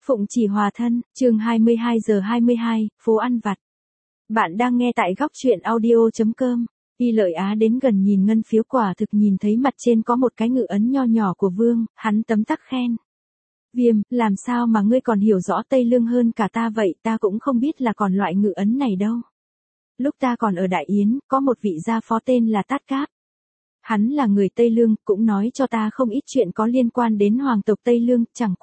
Phụng Chỉ Hòa Thân, chương 22 giờ 22, phố ăn vặt. Bạn đang nghe tại góc truyện audio.com. Y Lợi Á đến gần nhìn ngân phiếu, quả thực nhìn thấy mặt trên có một cái ngự ấn nho nhỏ của Vương, hắn tấm tắc khen. Viêm, làm sao mà ngươi còn hiểu rõ Tây Lương hơn cả ta vậy, ta cũng không biết là còn loại ngự ấn này đâu. Lúc ta còn ở Đại Yến, có một vị gia phó tên là Tát Cáp. Hắn là người Tây Lương, cũng nói cho ta không ít chuyện có liên quan đến hoàng tộc Tây Lương, chẳng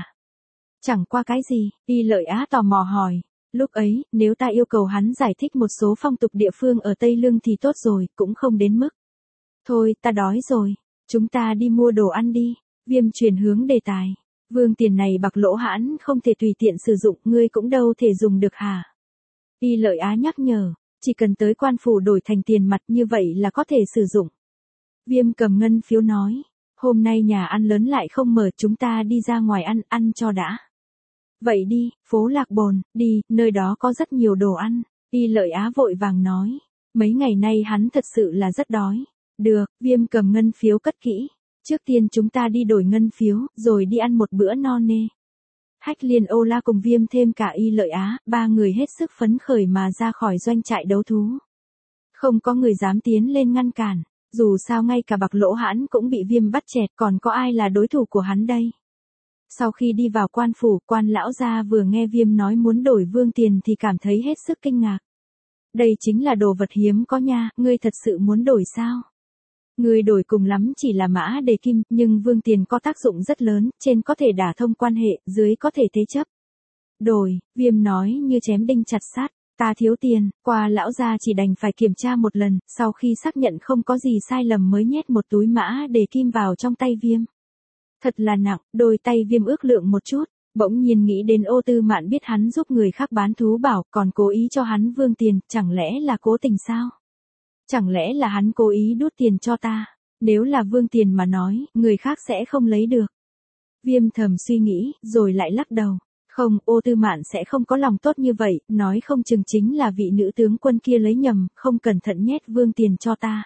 qua cái gì, Y Lợi Á tò mò hỏi. Lúc ấy, nếu ta yêu cầu hắn giải thích một số phong tục địa phương ở Tây Lương thì tốt rồi, cũng không đến mức. Thôi, ta đói rồi, chúng ta đi mua đồ ăn đi. Viêm chuyển hướng đề tài. Vương tiền này bạc lỗ hãn không thể tùy tiện sử dụng, ngươi cũng đâu thể dùng được hả? Y Lợi Á nhắc nhở, chỉ cần tới quan phủ đổi thành tiền mặt như vậy là có thể sử dụng. Viêm cầm ngân phiếu nói, hôm nay nhà ăn lớn lại không mở, chúng ta đi ra ngoài ăn cho đã. Vậy đi, phố Lạc Bồn, đi, nơi đó có rất nhiều đồ ăn. Y Lợi Á vội vàng nói, mấy ngày nay hắn thật sự là rất đói. Được, Viêm cầm ngân phiếu cất kỹ. Trước tiên chúng ta đi đổi ngân phiếu, rồi đi ăn một bữa no nê. Hách Liên, Ô La cùng Viêm thêm cả Y Lợi Á, ba người hết sức phấn khởi mà ra khỏi doanh trại đấu thú. Không có người dám tiến lên ngăn cản. Dù sao ngay cả bạc lỗ hãn cũng bị Viêm bắt chẹt, còn có ai là đối thủ của hắn đây? Sau khi đi vào quan phủ, quan lão gia vừa nghe Viêm nói muốn đổi vương tiền thì cảm thấy hết sức kinh ngạc. Đây chính là đồ vật hiếm có nha, ngươi thật sự muốn đổi sao? Ngươi đổi cùng lắm chỉ là mã đề kim, nhưng vương tiền có tác dụng rất lớn, trên có thể đả thông quan hệ, dưới có thể thế chấp. Đổi, Viêm nói như chém đinh chặt sát. Ta thiếu tiền, qua lão gia chỉ đành phải kiểm tra một lần, sau khi xác nhận không có gì sai lầm mới nhét một túi mã đề kim vào trong tay Viêm. Thật là nặng, đôi tay Viêm ước lượng một chút, bỗng nhiên nghĩ đến Ô Tư Mạn biết hắn giúp người khác bán thú bảo, còn cố ý cho hắn vương tiền, chẳng lẽ là cố tình sao? Chẳng lẽ là hắn cố ý đút tiền cho ta? Nếu là vương tiền mà nói, người khác sẽ không lấy được. Viêm thầm suy nghĩ, rồi lại lắc đầu. Không, Ô Tư Mạn sẽ không có lòng tốt như vậy, nói không chừng chính là vị nữ tướng quân kia lấy nhầm, không cẩn thận nhét vương tiền cho ta.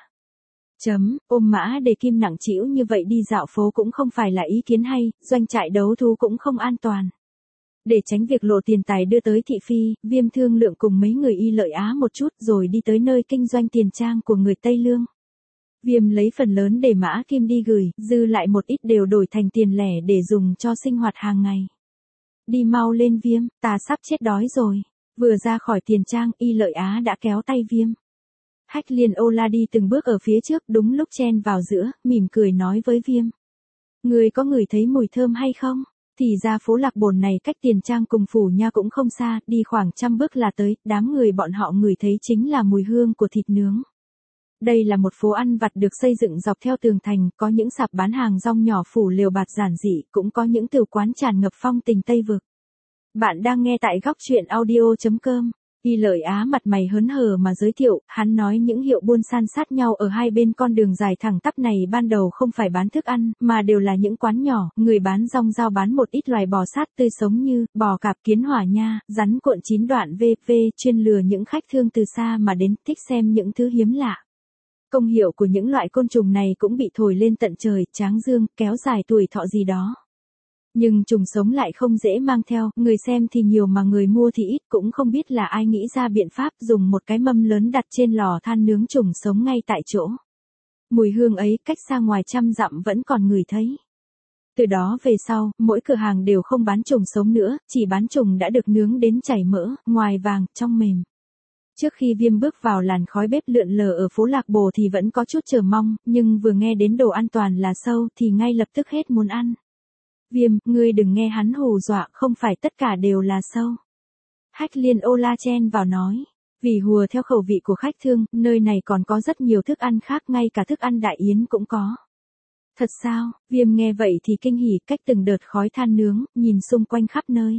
Ôm mã đề kim nặng trĩu như vậy đi dạo phố cũng không phải là ý kiến hay, doanh trại đấu thú cũng không an toàn. Để tránh việc lộ tiền tài đưa tới thị phi, Viêm thương lượng cùng mấy người Y Lợi Á một chút rồi đi tới nơi kinh doanh tiền trang của người Tây Lương. Viêm lấy phần lớn để mã kim đi gửi, dư lại một ít đều đổi thành tiền lẻ để dùng cho sinh hoạt hàng ngày. Đi mau lên Viêm, ta sắp chết đói rồi. Vừa ra khỏi tiền trang, Y Lợi Á đã kéo tay Viêm. Hách Liên, Ô La đi từng bước ở phía trước, đúng lúc chen vào giữa, mỉm cười nói với Viêm. Người có ngửi thấy mùi thơm hay không? Thì ra phố Lạc Bồn này cách tiền trang cùng phủ nha cũng không xa, đi khoảng 100 bước là tới, đám người bọn họ ngửi thấy chính là mùi hương của thịt nướng. Đây là một phố ăn vặt được xây dựng dọc theo tường thành, có những sạp bán hàng rong nhỏ phủ lều bạt giản dị, cũng có những tiểu quán tràn ngập phong tình Tây Vực. Bạn đang nghe tại góc truyện audio.com. Y Lợi Á mặt mày hớn hở mà giới thiệu, hắn nói những hiệu buôn san sát nhau ở hai bên con đường dài thẳng tắp này ban đầu không phải bán thức ăn, mà đều là những quán nhỏ, người bán rong rao bán một ít loài bò sát tươi sống như bò cạp, kiến hỏa nha, rắn cuộn 9 đoạn v.v. chuyên lừa những khách thương từ xa mà đến thích xem những thứ hiếm lạ. Công hiệu của những loại côn trùng này cũng bị thổi lên tận trời, tráng dương, kéo dài tuổi thọ gì đó. Nhưng trùng sống lại không dễ mang theo, người xem thì nhiều mà người mua thì ít, cũng không biết là ai nghĩ ra biện pháp dùng một cái mâm lớn đặt trên lò than nướng trùng sống ngay tại chỗ. Mùi hương ấy cách xa ngoài 100 dặm vẫn còn ngửi thấy. Từ đó về sau, mỗi cửa hàng đều không bán trùng sống nữa, chỉ bán trùng đã được nướng đến chảy mỡ, ngoài vàng, trong mềm. Trước khi Viêm bước vào làn khói bếp lượn lờ ở phố Lạc Bồ thì vẫn có chút chờ mong, nhưng vừa nghe đến đồ an toàn là sâu thì ngay lập tức hết muốn ăn. Viêm, ngươi đừng nghe hắn hù dọa, không phải tất cả đều là sâu. Hách Liên, Ô La chen vào nói, vì hùa theo khẩu vị của khách thương, nơi này còn có rất nhiều thức ăn khác, ngay cả thức ăn Đại Yến cũng có. Thật sao? Viêm nghe vậy thì kinh hỉ, cách từng đợt khói than nướng, nhìn xung quanh khắp nơi.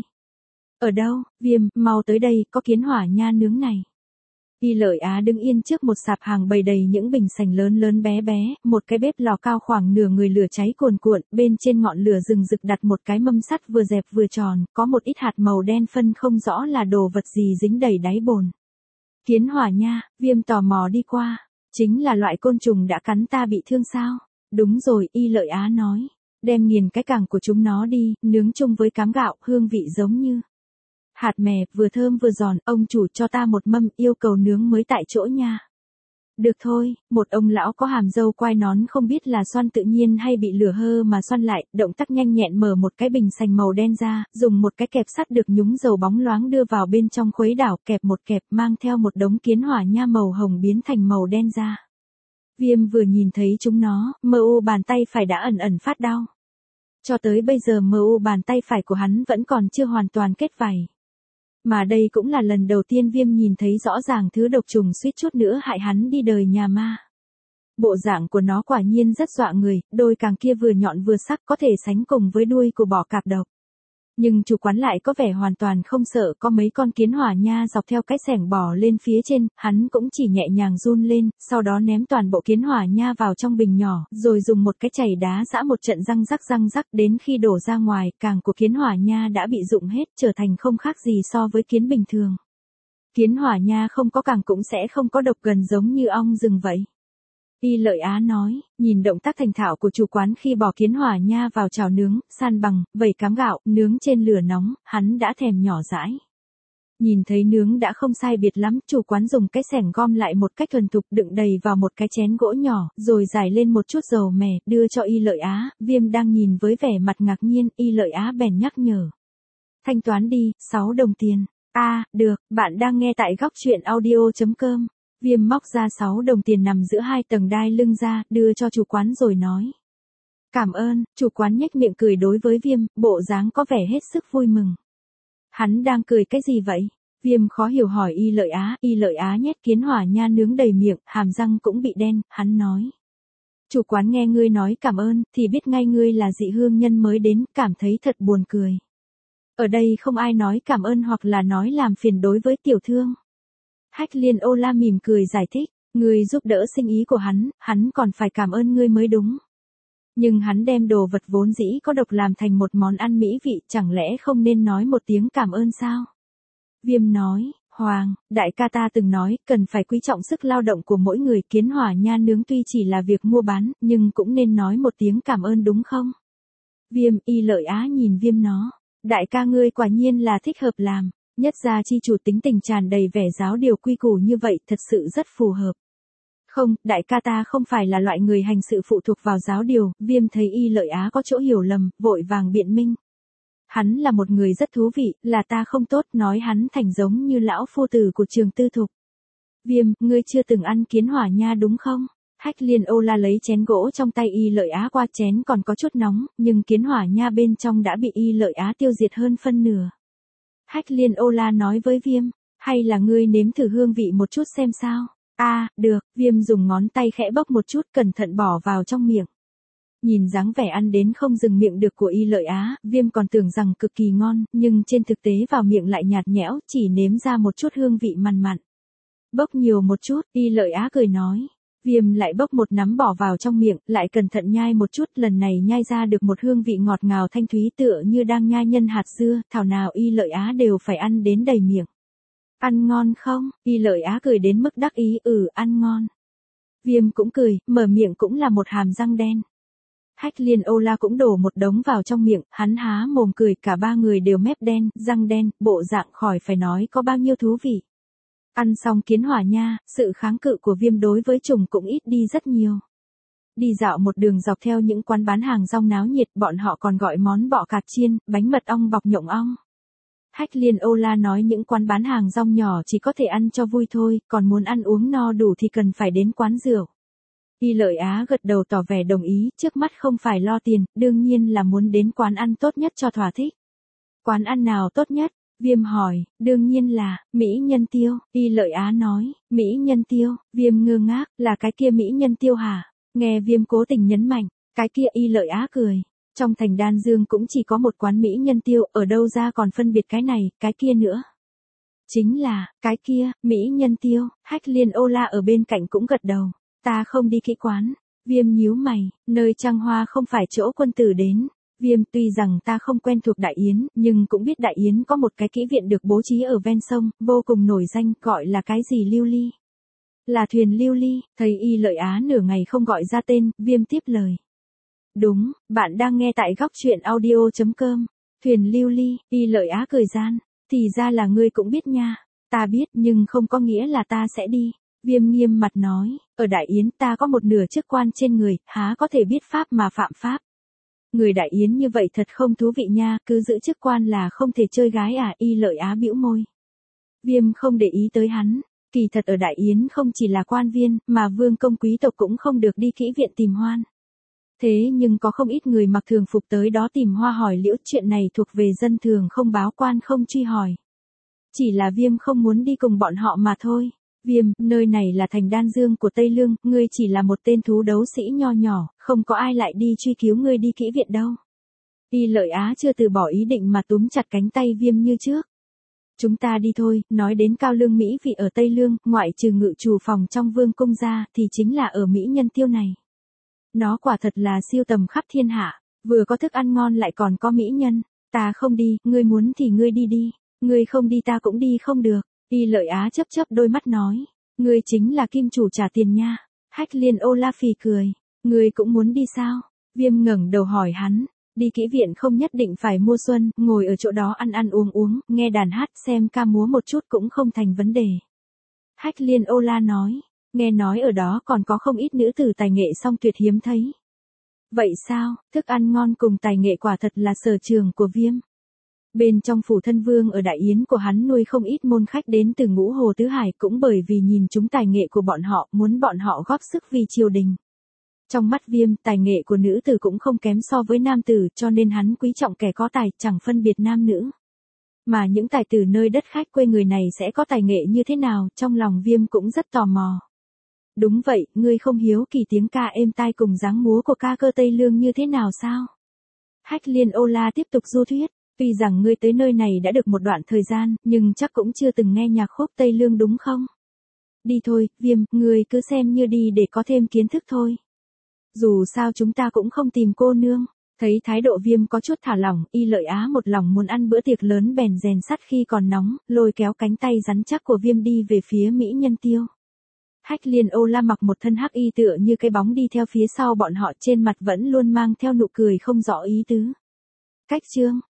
Ở đâu? Viêm, mau tới đây, có kiến hỏa nha nướng này. Y Lợi Á đứng yên trước một sạp hàng bày đầy những bình sành lớn lớn bé bé, một cái bếp lò cao khoảng nửa người lửa cháy cuồn cuộn, bên trên ngọn lửa rừng rực đặt một cái mâm sắt vừa dẹp vừa tròn, có một ít hạt màu đen phân không rõ là đồ vật gì dính đầy đáy bồn. Kiến hỏa nha, Viêm tò mò đi qua, chính là loại côn trùng đã cắn ta bị thương sao? Đúng rồi, Y Lợi Á nói. Đem nghiền cái càng của chúng nó đi, nướng chung với cám gạo, hương vị giống như hạt mè, vừa thơm vừa giòn, ông chủ cho ta một mâm, yêu cầu nướng mới tại chỗ nha. Được thôi, một ông lão có hàm râu quai nón không biết là xoăn tự nhiên hay bị lửa hơ mà xoăn lại, động tác nhanh nhẹn mở một cái bình sành màu đen ra, dùng một cái kẹp sắt được nhúng dầu bóng loáng đưa vào bên trong khuấy đảo, kẹp một kẹp mang theo một đống kiến hỏa nha màu hồng biến thành màu đen ra. Viêm vừa nhìn thấy chúng nó, mơ u bàn tay phải đã ẩn ẩn phát đau. Cho tới bây giờ mơ u bàn tay phải của hắn vẫn còn chưa hoàn toàn kết vảy. Mà đây cũng là lần đầu tiên Viêm nhìn thấy rõ ràng thứ độc trùng suýt chút nữa hại hắn đi đời nhà ma. Bộ dạng của nó quả nhiên rất dọa người, đôi càng kia vừa nhọn vừa sắc có thể sánh cùng với đuôi của bọ cạp độc. Nhưng chủ quán lại có vẻ hoàn toàn không sợ, có mấy con kiến hỏa nha dọc theo cái xẻng bò lên phía trên, hắn cũng chỉ nhẹ nhàng run lên, sau đó ném toàn bộ kiến hỏa nha vào trong bình nhỏ, rồi dùng một cái chày đá giã một trận răng rắc đến khi đổ ra ngoài, càng của kiến hỏa nha đã bị rụng hết, trở thành không khác gì so với kiến bình thường. Kiến hỏa nha không có càng cũng sẽ không có độc gần giống như ong rừng vậy. Y Lợi Á nói, nhìn động tác thành thạo của chủ quán khi bỏ kiến hỏa nha vào chảo nướng, san bằng, vẩy cám gạo, nướng trên lửa nóng, hắn đã thèm nhỏ dãi. Nhìn thấy nướng đã không sai biệt lắm, chủ quán dùng cái xẻng gom lại một cách thuần thục đựng đầy vào một cái chén gỗ nhỏ, rồi rải lên một chút dầu mè, đưa cho Y Lợi Á, Viêm đang nhìn với vẻ mặt ngạc nhiên, Y Lợi Á bèn nhắc nhở. Thanh toán đi, 6 đồng tiền. Được, bạn đang nghe tại góc truyện audio.com. Viêm móc ra 6 đồng tiền nằm giữa hai tầng đai lưng ra, đưa cho chủ quán rồi nói. Cảm ơn, chủ quán nhếch miệng cười đối với Viêm, bộ dáng có vẻ hết sức vui mừng. Hắn đang cười cái gì vậy? Viêm khó hiểu hỏi Y Lợi Á nhét kiến hỏa nha nướng đầy miệng, hàm răng cũng bị đen, hắn nói. Chủ quán nghe ngươi nói cảm ơn, thì biết ngay ngươi là dị hương nhân mới đến, cảm thấy thật buồn cười. Ở đây không ai nói cảm ơn hoặc là nói làm phiền đối với tiểu thương. Hách Liên Ô La mỉm cười giải thích, ngươi giúp đỡ sinh ý của hắn còn phải cảm ơn ngươi mới đúng. Nhưng hắn đem đồ vật vốn dĩ có độc làm thành một món ăn mỹ vị, chẳng lẽ không nên nói một tiếng cảm ơn sao? Viêm nói, Hoàng, đại ca ta từng nói, cần phải quý trọng sức lao động của mỗi người, kiến hỏa nha nướng tuy chỉ là việc mua bán, nhưng cũng nên nói một tiếng cảm ơn đúng không? Viêm, Y Lợi Á nhìn Viêm nó, đại ca ngươi quả nhiên là thích hợp làm. Nhất gia chi chủ tính tình tràn đầy vẻ giáo điều quy củ như vậy thật sự rất phù hợp. Không, đại ca ta không phải là loại người hành sự phụ thuộc vào giáo điều, Viêm thấy Y Lợi Á có chỗ hiểu lầm, vội vàng biện minh. Hắn là một người rất thú vị, là ta không tốt, nói hắn thành giống như lão phu tử của Trường Tư Thục. Viêm, ngươi chưa từng ăn kiến hỏa nha đúng không? Hách Liên Ô La lấy chén gỗ trong tay Y Lợi Á qua, chén còn có chút nóng, nhưng kiến hỏa nha bên trong đã bị Y Lợi Á tiêu diệt hơn phân nửa. Hách Liên Ô La nói với Viêm, hay là ngươi nếm thử hương vị một chút xem sao? Được, Viêm dùng ngón tay khẽ bốc một chút, cẩn thận bỏ vào trong miệng. Nhìn dáng vẻ ăn đến không dừng miệng được của Y Lợi Á, Viêm còn tưởng rằng cực kỳ ngon, nhưng trên thực tế vào miệng lại nhạt nhẽo, chỉ nếm ra một chút hương vị mặn mặn. Bốc nhiều một chút, Y Lợi Á cười nói. Viêm lại bốc một nắm bỏ vào trong miệng, lại cẩn thận nhai một chút, lần này nhai ra được một hương vị ngọt ngào thanh thúy tựa như đang nhai nhân hạt dưa, thảo nào Y Lợi Á đều phải ăn đến đầy miệng. Ăn ngon không? Y Lợi Á cười đến mức đắc ý, ăn ngon. Viêm cũng cười, mở miệng cũng là một hàm răng đen. Hách Liên Ô La cũng đổ một đống vào trong miệng, hắn há mồm cười, cả ba người đều mép đen, răng đen, bộ dạng khỏi phải nói có bao nhiêu thú vị. Ăn xong kiến hỏa nha, sự kháng cự của Viêm đối với trùng cũng ít đi rất nhiều. Đi dạo một đường dọc theo những quán bán hàng rong náo nhiệt, bọn họ còn gọi món bọ cạp chiên, bánh mật ong bọc nhộng ong. Hách Liên Ô La nói những quán bán hàng rong nhỏ chỉ có thể ăn cho vui thôi, còn muốn ăn uống no đủ thì cần phải đến quán rượu. Y Lợi Á gật đầu tỏ vẻ đồng ý, trước mắt không phải lo tiền, đương nhiên là muốn đến quán ăn tốt nhất cho thỏa thích. Quán ăn nào tốt nhất? Viêm hỏi, đương nhiên là, Mỹ Nhân Tiêu, Y Lợi Á nói, Mỹ Nhân Tiêu, Viêm ngơ ngác, là cái kia Mỹ Nhân Tiêu hả? Nghe Viêm cố tình nhấn mạnh, cái kia Y Lợi Á cười. Trong thành Đan Dương cũng chỉ có một quán Mỹ Nhân Tiêu, ở đâu ra còn phân biệt cái này, cái kia nữa. Chính là, cái kia, Mỹ Nhân Tiêu, Hách Liên Ô La ở bên cạnh cũng gật đầu. Ta không đi kỹ quán. Viêm nhíu mày, nơi Trăng Hoa không phải chỗ quân tử đến. Viêm, tuy rằng ta không quen thuộc Đại Yến, nhưng cũng biết Đại Yến có một cái kỹ viện được bố trí ở ven sông, vô cùng nổi danh, gọi là cái gì lưu ly. Là thuyền lưu ly, thấy Y Lợi Á nửa ngày không gọi ra tên, Viêm tiếp lời. Đúng, bạn đang nghe tại góc chuyện audio.com. Thuyền lưu ly, Y Lợi Á cười gian. Thì ra là ngươi cũng biết nha. Ta biết nhưng không có nghĩa là ta sẽ đi. Viêm nghiêm mặt nói, ở Đại Yến ta có một nửa chức quan trên người, há có thể biết pháp mà phạm pháp. Người Đại Yến như vậy thật không thú vị nha, cứ giữ chức quan là không thể chơi gái à? Y Lợi Á bĩu môi. Viêm không để ý tới hắn. Kỳ thật ở Đại Yến không chỉ là quan viên, mà vương công quý tộc cũng không được đi kỹ viện tìm hoan. Thế nhưng có không ít người mặc thường phục tới đó tìm hoa hỏi liễu, chuyện này thuộc về dân thường không báo quan không truy hỏi. Chỉ là Viêm không muốn đi cùng bọn họ mà thôi. Viêm, nơi này là thành Đan Dương của Tây Lương, ngươi chỉ là một tên thú đấu sĩ nho nhỏ, không có ai lại đi truy cứu ngươi đi kỹ viện đâu. Y Lợi Á chưa từ bỏ ý định mà túm chặt cánh tay Viêm như trước. Chúng ta đi thôi, nói đến cao lương mỹ vị ở Tây Lương, ngoại trừ ngự trù phòng trong vương cung ra, thì chính là ở Mỹ Nhân Tiêu này. Nó quả thật là siêu tầm khắp thiên hạ, vừa có thức ăn ngon lại còn có mỹ nhân. Ta không đi, ngươi muốn thì ngươi đi đi, ngươi không đi ta cũng đi không được. Y Lợi Á chớp chớp đôi mắt nói, ngươi chính là kim chủ trả tiền nha. Hách Liên Ô La phì cười, ngươi cũng muốn đi sao? Viêm ngẩng đầu hỏi hắn, đi kỹ viện không nhất định phải mua xuân, ngồi ở chỗ đó ăn ăn uống uống, nghe đàn hát xem ca múa một chút cũng không thành vấn đề. Hách Liên Ô La nói, nghe nói ở đó còn có không ít nữ tử tài nghệ song tuyệt hiếm thấy. Vậy sao, thức ăn ngon cùng tài nghệ quả thật là sở trường của Viêm. Bên trong phủ thân vương ở Đại Yến của hắn nuôi không ít môn khách đến từ Ngũ Hồ Tứ Hải, cũng bởi vì nhìn chúng tài nghệ của bọn họ, muốn bọn họ góp sức vì triều đình. Trong mắt Viêm, tài nghệ của nữ tử cũng không kém so với nam tử, cho nên hắn quý trọng kẻ có tài, chẳng phân biệt nam nữ. Mà những tài tử nơi đất khách quê người này sẽ có tài nghệ như thế nào, trong lòng Viêm cũng rất tò mò. Đúng vậy, ngươi không hiếu kỳ tiếng ca êm tai cùng dáng múa của ca cơ Tây Lương như thế nào sao? Hách Liên Ô La tiếp tục du thuyết, tuy rằng ngươi tới nơi này đã được một đoạn thời gian, nhưng chắc cũng chưa từng nghe nhạc khúc Tây Lương đúng không? Đi thôi, Viêm, ngươi cứ xem như đi để có thêm kiến thức thôi. Dù sao chúng ta cũng không tìm cô nương. Thấy thái độ Viêm có chút thả lỏng, Y Lợi Á một lòng muốn ăn bữa tiệc lớn bèn rèn sắt khi còn nóng, lôi kéo cánh tay rắn chắc của Viêm đi về phía Mỹ Nhân Tiêu. Hách Liên Ô La mặc một thân hắc y tựa như cái bóng đi theo phía sau bọn họ, trên mặt vẫn luôn mang theo nụ cười không rõ ý tứ. Cách chương